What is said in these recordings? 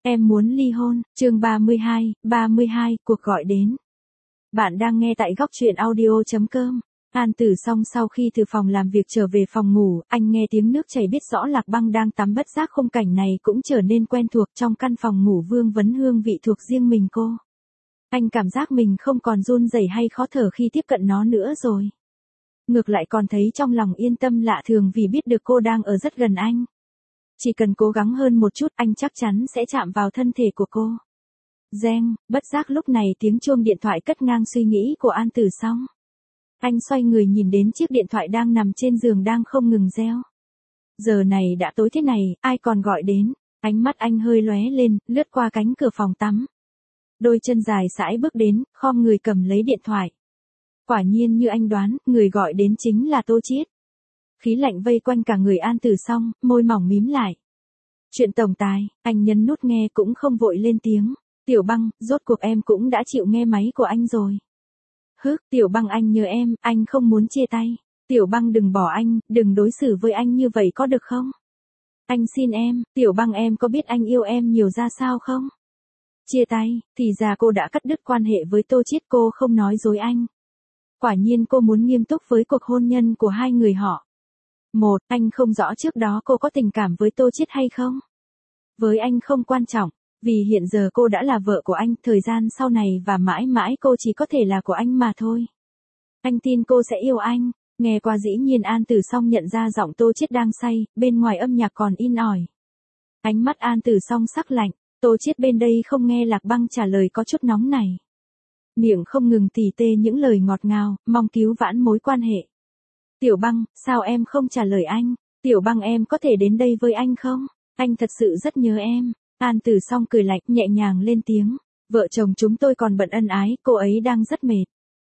Em muốn ly hôn, chương 32, cuộc gọi đến. Bạn đang nghe tại góc truyện audio.com. An Tử Song sau khi từ phòng làm việc trở về phòng ngủ, anh nghe tiếng nước chảy biết rõ Lạc Băng đang tắm, bất giác khung cảnh này cũng trở nên quen thuộc. Trong căn phòng ngủ vương vấn hương vị thuộc riêng mình cô. Anh cảm giác mình không còn run rẩy hay khó thở khi tiếp cận nó nữa rồi. Ngược lại còn thấy trong lòng yên tâm lạ thường vì biết được cô đang ở rất gần anh. Chỉ cần cố gắng hơn một chút anh chắc chắn sẽ chạm vào thân thể của cô. Reng, bất giác lúc này tiếng chuông điện thoại cắt ngang suy nghĩ của An Tử Song. Anh xoay người nhìn đến chiếc điện thoại đang nằm trên giường đang không ngừng reo. Giờ này đã tối thế này, ai còn gọi đến, ánh mắt anh hơi lóe lên, lướt qua cánh cửa phòng tắm. Đôi chân dài sải bước đến, khom người cầm lấy điện thoại. Quả nhiên như anh đoán, người gọi đến chính là Tô Chiết. Khí lạnh vây quanh cả người An Tử Song, môi mỏng mím lại. Chuyện tổng tài, anh nhấn nút nghe cũng không vội lên tiếng. Tiểu Băng, rốt cuộc em cũng đã chịu nghe máy của anh rồi. Tiểu Băng anh nhớ em, anh không muốn chia tay. Tiểu Băng đừng bỏ anh, đừng đối xử với anh như vậy có được không? Anh xin em, Tiểu Băng em có biết anh yêu em nhiều ra sao không? Chia tay, thì ra cô đã cắt đứt quan hệ với Tô Chiết, cô không nói dối anh. Quả nhiên cô muốn nghiêm túc với cuộc hôn nhân của hai người họ. Anh không rõ trước đó cô có tình cảm với Tô Chiết hay không? Với anh không quan trọng, vì hiện giờ cô đã là vợ của anh, thời gian sau này và mãi mãi cô chỉ có thể là của anh mà thôi. Anh tin cô sẽ yêu anh. Nghe qua dĩ nhiên An Tử Song nhận ra giọng Tô Chiết đang say, bên ngoài âm nhạc còn in ỏi. Ánh mắt An Tử Song sắc lạnh, Tô Chiết bên đây không nghe Lạc Băng trả lời có chút nóng này. Miệng không ngừng tỉ tê những lời ngọt ngào, mong cứu vãn mối quan hệ. Tiểu Băng, sao em không trả lời anh? Tiểu Băng em có thể đến đây với anh không? Anh thật sự rất nhớ em. An Tử Song cười lạnh nhẹ nhàng lên tiếng. Vợ chồng chúng tôi còn bận ân ái, cô ấy đang rất mệt.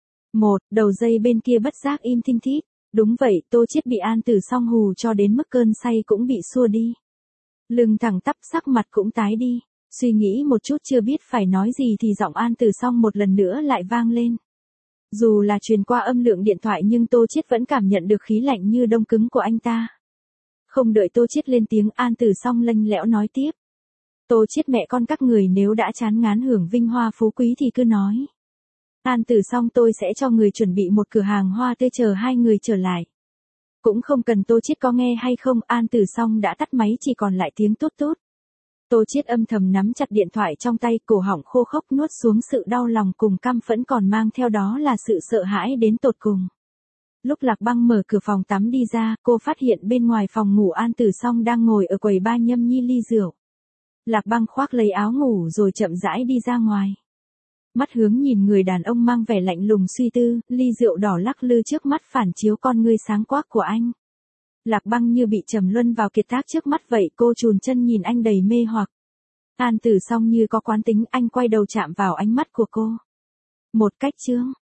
Đầu dây bên kia bất giác im thinh thít. Đúng vậy, Tô Chiết bị An Tử Song hù cho đến mức cơn say cũng bị xua đi. Lưng thẳng tắp, sắc mặt cũng tái đi. Suy nghĩ một chút chưa biết phải nói gì thì giọng An Tử Song một lần nữa lại vang lên. Dù là truyền qua âm lượng điện thoại nhưng Tô Chiết vẫn cảm nhận được khí lạnh như đông cứng của anh ta. Không đợi Tô Chiết lên tiếng An Tử Song lanh lẽo nói tiếp. Tô Chiết mẹ con các người nếu đã chán ngán hưởng vinh hoa phú quý thì cứ nói. An Tử Song tôi sẽ cho người chuẩn bị một cửa hàng hoa tươi chờ hai người trở lại. Cũng không cần Tô Chiết có nghe hay không, An Tử Song đã tắt máy chỉ còn lại tiếng tút tút. Tô Chiết âm thầm nắm chặt điện thoại trong tay, cổ họng khô khốc nuốt xuống sự đau lòng cùng căm phẫn còn mang theo đó là sự sợ hãi đến tột cùng. Lúc Lạc Băng mở cửa phòng tắm đi ra, cô phát hiện bên ngoài phòng ngủ An Tử Song đang ngồi ở quầy ba nhâm nhi ly rượu. Lạc Băng khoác lấy áo ngủ rồi chậm rãi đi ra ngoài. Mắt hướng nhìn người đàn ông mang vẻ lạnh lùng suy tư, ly rượu đỏ lắc lư trước mắt phản chiếu con ngươi sáng quắc của anh. Lạc Băng như bị trầm luân vào kiệt tác trước mắt vậy, cô chùn chân nhìn anh đầy mê hoặc. An Tử Song như có quán tính, anh quay đầu chạm vào ánh mắt của cô. Một cách chướng,